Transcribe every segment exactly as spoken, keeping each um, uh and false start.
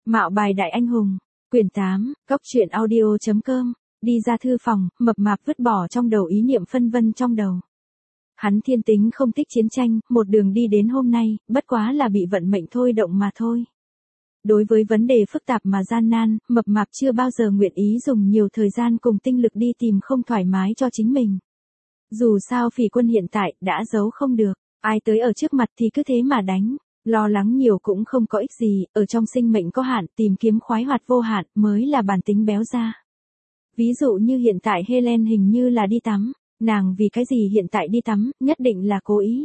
Mạo bài đại anh hùng, quyển tám, góc truyện audio.com, đi ra thư phòng, mập mạp vứt bỏ trong đầu ý niệm phân vân trong đầu. Hắn thiên tính không thích chiến tranh, một đường đi đến hôm nay, bất quá là bị vận mệnh thôi động mà thôi. Đối với vấn đề phức tạp mà gian nan, mập mạp chưa bao giờ nguyện ý dùng nhiều thời gian cùng tinh lực đi tìm không thoải mái cho chính mình. Dù sao Phỉ Quân hiện tại đã giấu không được, ai tới ở trước mặt thì cứ thế mà đánh. Lo lắng nhiều cũng không có ích gì, ở trong sinh mệnh có hạn, tìm kiếm khoái hoạt vô hạn mới là bản tính béo ra. Ví dụ như hiện tại Helen hình như là đi tắm, nàng vì cái gì hiện tại đi tắm, nhất định là cố ý.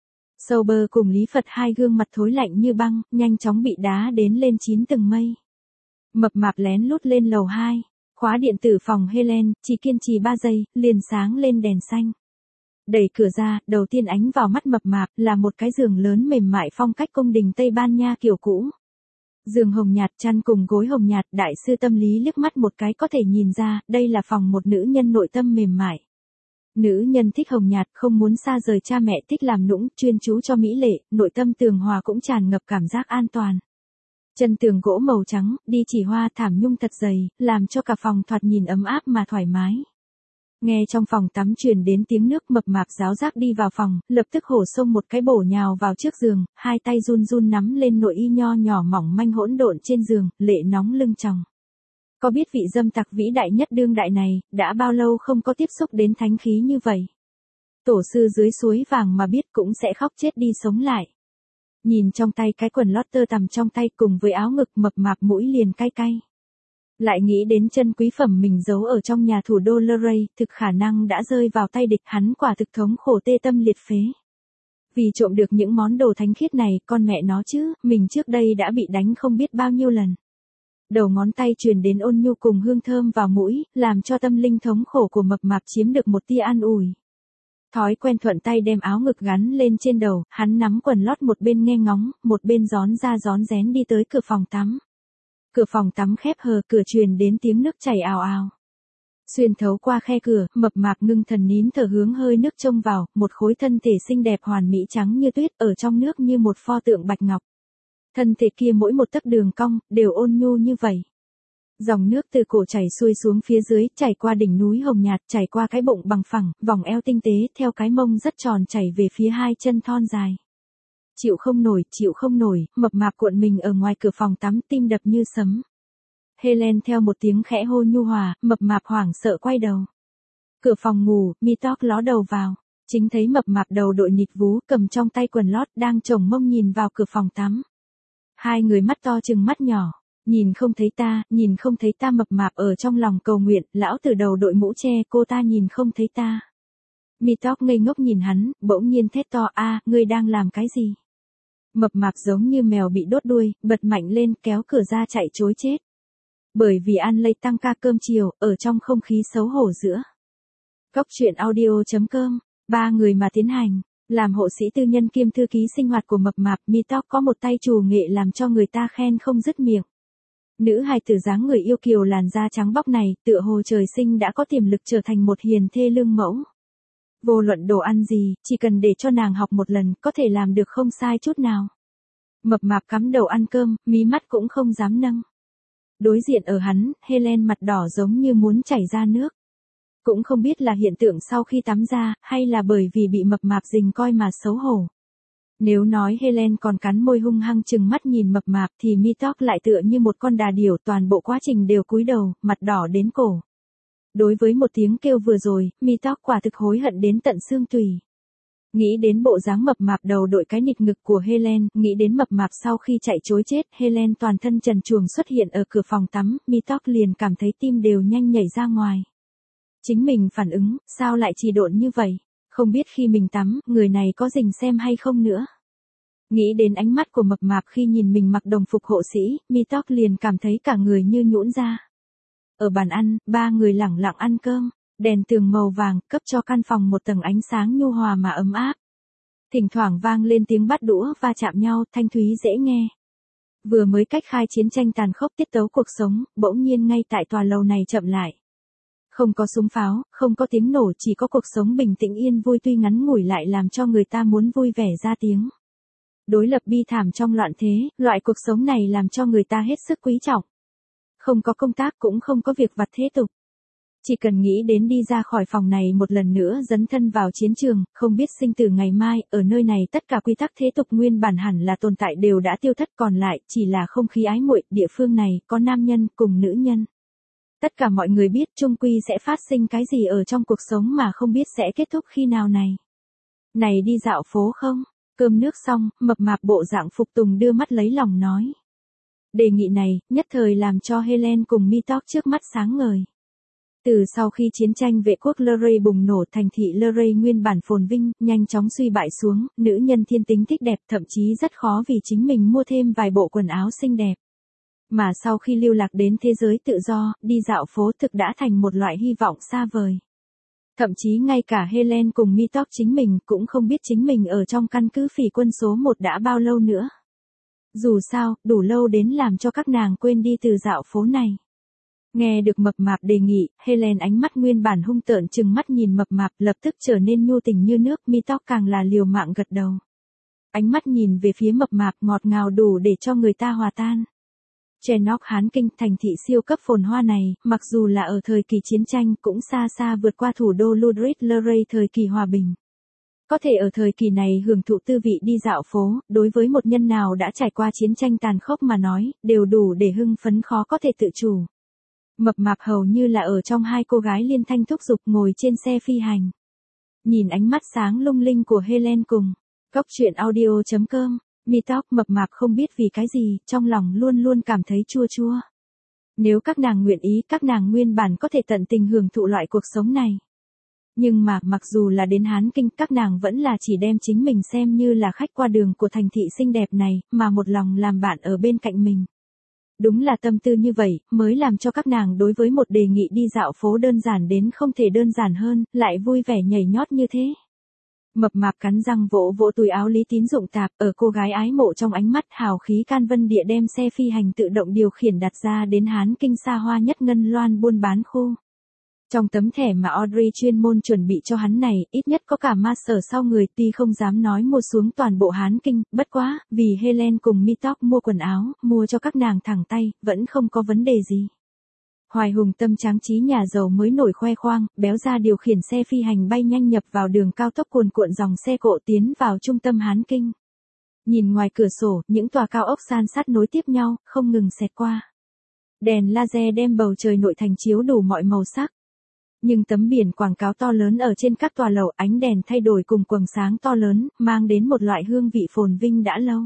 Sober cùng Lý Phật hai gương mặt thối lạnh như băng, nhanh chóng bị đá đến lên chín tầng mây. Mập mạp lén lút lên lầu hai, khóa điện tử phòng Helen, chỉ kiên trì ba giây, liền sáng lên đèn xanh. Đẩy cửa ra, đầu tiên ánh vào mắt mập mạp là một cái giường lớn mềm mại phong cách cung đình Tây Ban Nha kiểu cũ. Giường hồng nhạt, chăn cùng gối hồng nhạt, đại sư tâm lý liếc mắt một cái có thể nhìn ra, đây là phòng một nữ nhân nội tâm mềm mại. Nữ nhân thích hồng nhạt, không muốn xa rời cha mẹ, thích làm nũng, chuyên chú cho mỹ lệ, nội tâm tường hòa cũng tràn ngập cảm giác an toàn. Chân tường gỗ màu trắng, đi chỉ hoa, thảm nhung thật dày, làm cho cả phòng thoạt nhìn ấm áp mà thoải mái. Nghe trong phòng tắm truyền đến tiếng nước, mập mạp ráo rác đi vào phòng, lập tức hổ xông một cái bổ nhào vào trước giường, hai tay run run nắm lên nội y nho nhỏ mỏng manh hỗn độn trên giường, lệ nóng lưng tròng. Có biết vị dâm tặc vĩ đại nhất đương đại này, đã bao lâu không có tiếp xúc đến thánh khí như vậy. Tổ sư dưới suối vàng mà biết cũng sẽ khóc chết đi sống lại. Nhìn trong tay cái quần lót tơ tằm trong tay cùng với áo ngực, mập mạp mũi liền cay cay. Lại nghĩ đến chân quý phẩm mình giấu ở trong nhà thủ đô Luray, thực khả năng đã rơi vào tay địch, hắn quả thực thống khổ tê tâm liệt phế. Vì trộm được những món đồ thánh khiết này, con mẹ nó chứ, mình trước đây đã bị đánh không biết bao nhiêu lần. Đầu ngón tay truyền đến ôn nhu cùng hương thơm vào mũi, làm cho tâm linh thống khổ của mập mạp chiếm được một tia an ủi. Thói quen thuận tay đem áo ngực gắn lên trên đầu, hắn nắm quần lót một bên nghe ngóng, một bên rón ra rón rén đi tới cửa phòng tắm. Cửa phòng tắm khép hờ, cửa truyền đến tiếng nước chảy ào ào. Xuyên thấu qua khe cửa, mập mạp ngưng thần nín thở hướng hơi nước trông vào, một khối thân thể xinh đẹp hoàn mỹ trắng như tuyết ở trong nước như một pho tượng bạch ngọc. Thân thể kia mỗi một tấc đường cong, đều ôn nhu như vậy. Dòng nước từ cổ chảy xuôi xuống phía dưới, chảy qua đỉnh núi hồng nhạt, chảy qua cái bụng bằng phẳng, vòng eo tinh tế, theo cái mông rất tròn chảy về phía hai chân thon dài. Chịu không nổi, chịu không nổi, mập mạp cuộn mình ở ngoài cửa phòng tắm, tim đập như sấm. Helen theo một tiếng khẽ hô nhu hòa, mập mạp hoảng sợ quay đầu. Cửa phòng ngủ, Mitok ló đầu vào, chính thấy mập mạp đầu đội nịt vú, cầm trong tay quần lót, đang chồng mông nhìn vào cửa phòng tắm. Hai người mắt to chừng mắt nhỏ, nhìn không thấy ta, nhìn không thấy ta, mập mạp ở trong lòng cầu nguyện, lão từ đầu đội mũ che, cô ta nhìn không thấy ta. Mitok ngây ngốc nhìn hắn, bỗng nhiên thét to, a, ngươi đang làm cái gì? Mập mạp giống như mèo bị đốt đuôi, bật mạnh lên, kéo cửa ra chạy trối chết. Bởi vì ăn lây tăng ca cơm chiều, ở trong không khí xấu hổ giữa. Góc truyện audio.com, ba người mà tiến hành, làm hộ sĩ tư nhân kiêm thư ký sinh hoạt của mập mạp, Mitok có một tay trù nghệ làm cho người ta khen không dứt miệng. Nữ hài tử dáng người yêu kiều làn da trắng bóc này, tựa hồ trời sinh đã có tiềm lực trở thành một hiền thê lương mẫu. Vô luận đồ ăn gì, chỉ cần để cho nàng học một lần, có thể làm được không sai chút nào. Mập mạp cắm đầu ăn cơm, mí mắt cũng không dám nâng. Đối diện ở hắn, Helen mặt đỏ giống như muốn chảy ra nước. Cũng không biết là hiện tượng sau khi tắm ra, hay là bởi vì bị mập mạp rình coi mà xấu hổ. Nếu nói Helen còn cắn môi hung hăng chừng mắt nhìn mập mạp thì Mitok lại tựa như một con đà điểu, toàn bộ quá trình đều cúi đầu, mặt đỏ đến cổ. Đối với một tiếng kêu vừa rồi, Mitok quả thực hối hận đến tận xương tủy. Nghĩ đến bộ dáng mập mạp đầu đội cái nịt ngực của Helen, nghĩ đến mập mạp sau khi chạy trối chết, Helen toàn thân trần truồng xuất hiện ở cửa phòng tắm, Mitok liền cảm thấy tim đều nhanh nhảy ra ngoài. Chính mình phản ứng, sao lại trì độn như vậy? Không biết khi mình tắm, người này có rình xem hay không nữa. Nghĩ đến ánh mắt của mập mạp khi nhìn mình mặc đồng phục hộ sĩ, Mitok liền cảm thấy cả người như nhũn ra. Ở bàn ăn, ba người lẳng lặng ăn cơm, đèn tường màu vàng cấp cho căn phòng một tầng ánh sáng nhu hòa mà ấm áp. Thỉnh thoảng vang lên tiếng bát đũa va chạm nhau, thanh thúy dễ nghe. Vừa mới cách khai chiến tranh tàn khốc, tiết tấu cuộc sống, bỗng nhiên ngay tại tòa lầu này chậm lại. Không có súng pháo, không có tiếng nổ, chỉ có cuộc sống bình tĩnh yên vui, tuy ngắn ngủi lại làm cho người ta muốn vui vẻ ra tiếng. Đối lập bi thảm trong loạn thế, loại cuộc sống này làm cho người ta hết sức quý trọng. Không có công tác cũng không có việc vặt thế tục. Chỉ cần nghĩ đến đi ra khỏi phòng này một lần nữa dấn thân vào chiến trường, không biết sinh tử ngày mai, ở nơi này tất cả quy tắc thế tục nguyên bản hẳn là tồn tại đều đã tiêu thất, còn lại chỉ là không khí ái muội. Địa phương này có nam nhân cùng nữ nhân. Tất cả mọi người biết chung quy sẽ phát sinh cái gì ở trong cuộc sống mà không biết sẽ kết thúc khi nào này. Này đi dạo phố không? Cơm nước xong, mập mạp bộ dạng phục tùng đưa mắt lấy lòng nói. Đề nghị này, nhất thời làm cho Helen cùng Mitok trước mắt sáng ngời. Từ sau khi chiến tranh vệ quốc Luray bùng nổ, thành thị Luray nguyên bản phồn vinh, nhanh chóng suy bại xuống, nữ nhân thiên tính thích đẹp, thậm chí rất khó vì chính mình mua thêm vài bộ quần áo xinh đẹp. Mà sau khi lưu lạc đến thế giới tự do, đi dạo phố thực đã thành một loại hy vọng xa vời. Thậm chí ngay cả Helen cùng Mitok chính mình cũng không biết chính mình ở trong căn cứ phỉ quân số một đã bao lâu nữa. Dù sao, đủ lâu đến làm cho các nàng quên đi từ dạo phố này. Nghe được mập mạp đề nghị, Helen ánh mắt nguyên bản hung tợn trừng mắt nhìn mập mạp, lập tức trở nên nhu tình như nước. Mitok càng là liều mạng gật đầu. Ánh mắt nhìn về phía mập mạp ngọt ngào đủ để cho người ta hòa tan. Chernock Hán Kinh, thành thị siêu cấp phồn hoa này, mặc dù là ở thời kỳ chiến tranh cũng xa xa vượt qua thủ đô Ludwig Luray thời kỳ hòa bình. Có thể ở thời kỳ này hưởng thụ tư vị đi dạo phố, đối với một nhân nào đã trải qua chiến tranh tàn khốc mà nói, đều đủ để hưng phấn khó có thể tự chủ. Mập mạp hầu như là ở trong hai cô gái liên thanh thúc giục ngồi trên xe phi hành. Nhìn ánh mắt sáng lung linh của Helen cùng Cốc truyện audio chấm com, Mitok mập mạp không biết vì cái gì, trong lòng luôn luôn cảm thấy chua chua. Nếu các nàng nguyện ý, các nàng nguyên bản có thể tận tình hưởng thụ loại cuộc sống này. Nhưng mà, mặc dù là đến Hán Kinh, các nàng vẫn là chỉ đem chính mình xem như là khách qua đường của thành thị xinh đẹp này, mà một lòng làm bạn ở bên cạnh mình. Đúng là tâm tư như vậy, mới làm cho các nàng đối với một đề nghị đi dạo phố đơn giản đến không thể đơn giản hơn, lại vui vẻ nhảy nhót như thế. Mập mạp cắn răng vỗ vỗ túi áo Lý Tín Dụng tạp, ở cô gái ái mộ trong ánh mắt hào khí can vân địa đem xe phi hành tự động điều khiển đặt ra đến Hán Kinh xa hoa nhất ngân loan buôn bán khu. Trong tấm thẻ mà Audrey chuyên môn chuẩn bị cho hắn này, ít nhất có cả ma sở sau người, tuy không dám nói mua xuống toàn bộ Hán Kinh, bất quá, vì Helen cùng Mitok mua quần áo, mua cho các nàng thẳng tay, vẫn không có vấn đề gì. Hoài hùng tâm tráng trí nhà giàu mới nổi khoe khoang, béo ra điều khiển xe phi hành bay nhanh nhập vào đường cao tốc cuồn cuộn dòng xe cộ tiến vào trung tâm Hán Kinh. Nhìn ngoài cửa sổ, những tòa cao ốc san sát nối tiếp nhau, không ngừng xẹt qua. Đèn laser đem bầu trời nội thành chiếu đủ mọi màu sắc. Nhưng tấm biển quảng cáo to lớn ở trên các tòa lầu, ánh đèn thay đổi cùng quầng sáng to lớn, mang đến một loại hương vị phồn vinh đã lâu.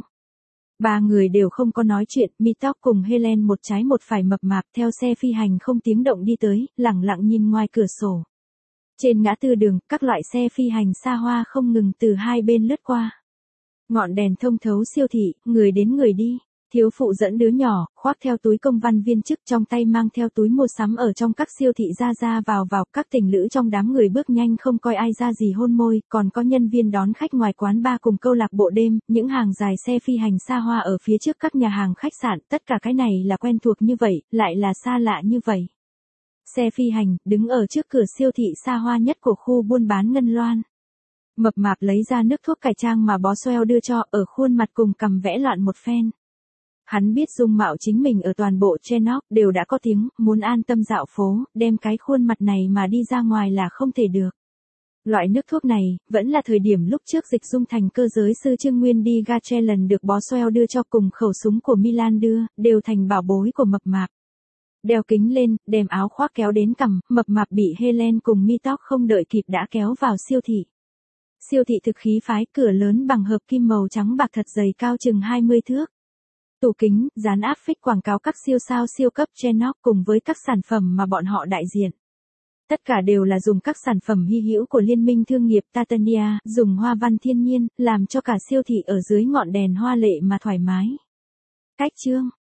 Ba người đều không có nói chuyện, Mitok cùng Helen một trái một phải mập mạp theo xe phi hành không tiếng động đi tới, lẳng lặng nhìn ngoài cửa sổ. Trên ngã tư đường, các loại xe phi hành xa hoa không ngừng từ hai bên lướt qua. Ngọn đèn thông thấu siêu thị, người đến người đi. Thiếu phụ dẫn đứa nhỏ, khoác theo túi công văn viên chức, trong tay mang theo túi mua sắm ở trong các siêu thị ra ra vào vào, các tình lữ trong đám người bước nhanh không coi ai ra gì hôn môi, còn có nhân viên đón khách ngoài quán bar cùng câu lạc bộ đêm, những hàng dài xe phi hành xa hoa ở phía trước các nhà hàng khách sạn, tất cả cái này là quen thuộc như vậy, lại là xa lạ như vậy. Xe phi hành, đứng ở trước cửa siêu thị xa hoa nhất của khu buôn bán Ngân Loan. Mập mạp lấy ra nước thuốc cải trang mà Boswell đưa cho, ở khuôn mặt cùng cầm vẽ loạn một phen. Hắn biết dung mạo chính mình ở toàn bộ Chernock đều đã có tiếng, muốn an tâm dạo phố, đem cái khuôn mặt này mà đi ra ngoài là không thể được. Loại nước thuốc này, vẫn là thời điểm lúc trước Dịch Dung thành cơ giới sư Trương Nguyên đi Gache lần được Boswell đưa cho cùng khẩu súng của Milan đưa, đều thành bảo bối của mập mạp. Đeo kính lên, đem áo khoác kéo đến cằm, mập mạp bị Helen cùng Mitok không đợi kịp đã kéo vào siêu thị. Siêu thị thực khí phái, cửa lớn bằng hợp kim màu trắng bạc thật dày cao chừng hai mươi thước. Tủ kính, dán áp phích quảng cáo các siêu sao siêu cấp Chernock cùng với các sản phẩm mà bọn họ đại diện. Tất cả đều là dùng các sản phẩm hy hữu của liên minh thương nghiệp Tatania, dùng hoa văn thiên nhiên, làm cho cả siêu thị ở dưới ngọn đèn hoa lệ mà thoải mái. Cách chương